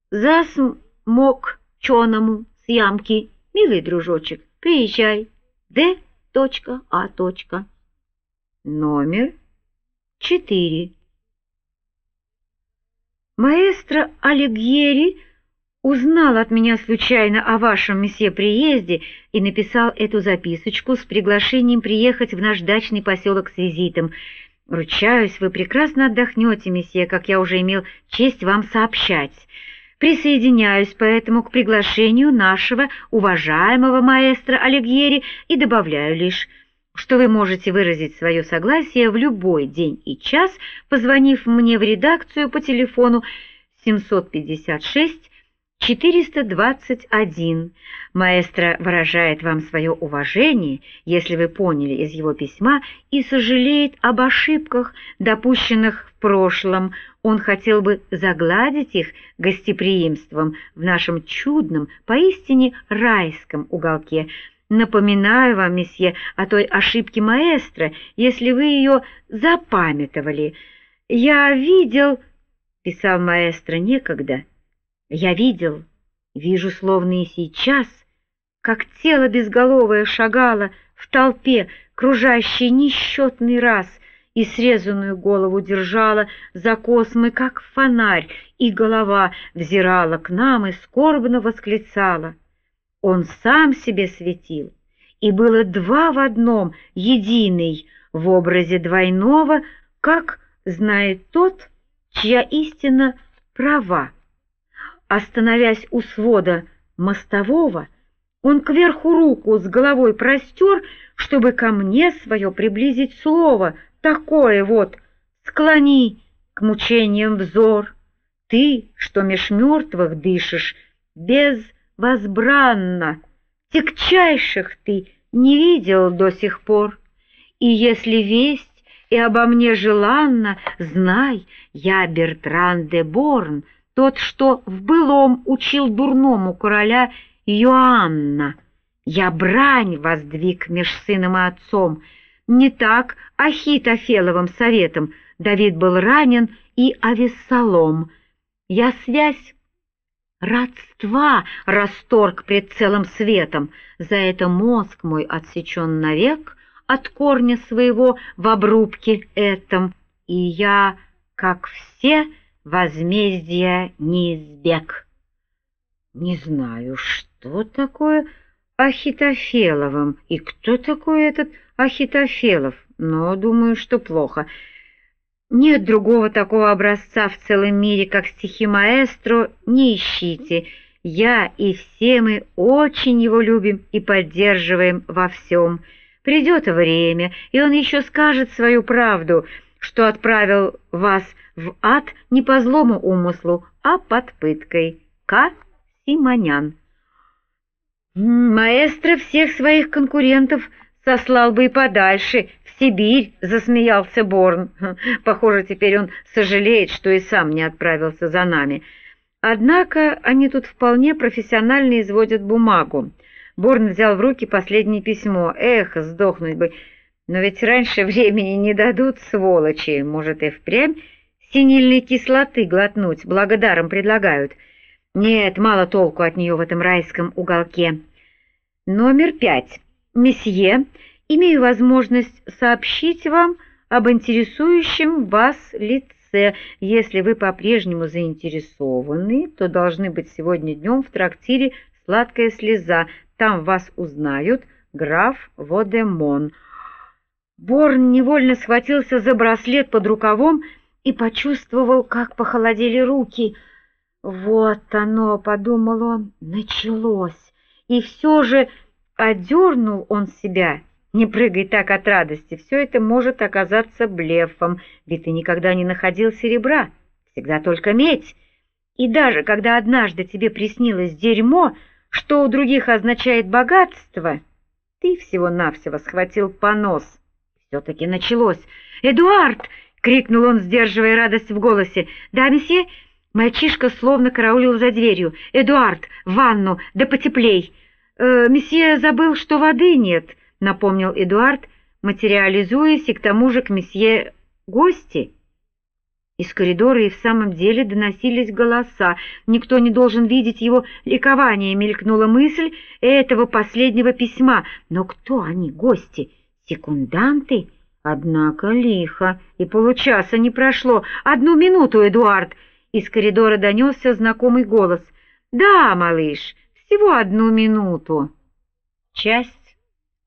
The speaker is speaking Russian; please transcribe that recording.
засмок чоному с ямки. Милый дружочек, приезжай. Д.А. Номер 4. Маэстро Алигьери узнал от меня случайно о вашем месье приезде и написал эту записочку с приглашением приехать в наш дачный поселок с визитом. Ручаюсь, вы прекрасно отдохнете, месье, как я уже имел честь вам сообщать. Присоединяюсь поэтому к приглашению нашего уважаемого маэстро Алигьери и добавляю лишь, что вы можете выразить свое согласие в любой день и час, позвонив мне в редакцию по телефону 756-421. Маэстро выражает вам свое уважение, если вы поняли из его письма, и сожалеет об ошибках, допущенных в прошлом. Он хотел бы загладить их гостеприимством в нашем чудном, поистине райском уголке. Напоминаю вам, месье, о той ошибке маэстро, если вы ее запамятовали. «Я видел», — писал маэстро некогда, — «я вижу словно и сейчас, как тело безголовое шагало в толпе, кружащей несчетный раз, и срезанную голову держала за космы, как фонарь, и голова взирала к нам и скорбно восклицала. Он сам себе светил, и было два в одном, единый, в образе двойного, как знает тот, чья истина права. Остановясь у свода мостового, он кверху руку с головой простер, чтобы ко мне свое приблизить слово, такое вот: склони к мучениям взор, ты, что меж мертвых дышишь, безвозбранно, тягчайших ты не видел до сих пор. И если весть и обо мне желанна, знай, я Бертран де Борн, тот, что в былом учил дурному короля Иоанна. Я брань воздвиг меж сыном и отцом. Не так Ахитофеловым советом Давид был ранен и Авессалом. Я связь родства расторг пред целым светом, за это мозг мой отсечен навек от корня своего в обрубке этом, и я, как все, возмездия не избег. Не знаю, что такое Ахитофеловым и кто такой этот Ахитофелов, но думаю, что плохо. Нет другого такого образца в целом мире, как стихи маэстро, не ищите. Я и все мы очень его любим и поддерживаем во всем. Придет время, и он еще скажет свою правду, что отправил вас в ад не по злому умыслу, а под пыткой. К. Симонян. Маэстро всех своих конкурентов сослал бы и подальше, в Сибирь, — засмеялся Борн. Похоже, теперь он сожалеет, что и сам не отправился за нами. Однако они тут вполне профессионально изводят бумагу. Борн взял в руки последнее письмо. Эх, сдохнуть бы! Но ведь раньше времени не дадут, сволочи. Может, и впрямь синильной кислоты глотнуть, благодаром предлагают. Нет, мало толку от нее в этом райском уголке. Номер 5. Месье, имею возможность сообщить вам об интересующем вас лице. Если вы по-прежнему заинтересованы, то должны быть сегодня днем в трактире «Сладкая слеза». Там вас узнают, граф Водемон. Борн невольно схватился за браслет под рукавом и почувствовал, как похолодели руки. «Вот оно», — подумал он, — «началось». И все же одернул он себя. Не прыгай так от радости, все это может оказаться блефом, ведь ты никогда не находил серебра, всегда только медь. И даже когда однажды тебе приснилось дерьмо, что у других означает богатство, ты всего-навсего схватил понос. Все-таки началось. «Эдуард!» — крикнул он, сдерживая радость в голосе. «Да, месье?» Мальчишка словно караулил за дверью. «Эдуард, в ванну, да потеплей!» «Месье забыл, что воды нет», — напомнил Эдуард, материализуясь, и к тому же к месье гости. Из коридора и в самом деле доносились голоса. Никто не должен видеть его ликование, мелькнула мысль этого последнего письма. Но кто они, гости? Секунданты? Однако лихо, и получаса не прошло. 1 минуту, Эдуард! Из коридора донесся знакомый голос. «Да, малыш, всего 1 минуту». Часть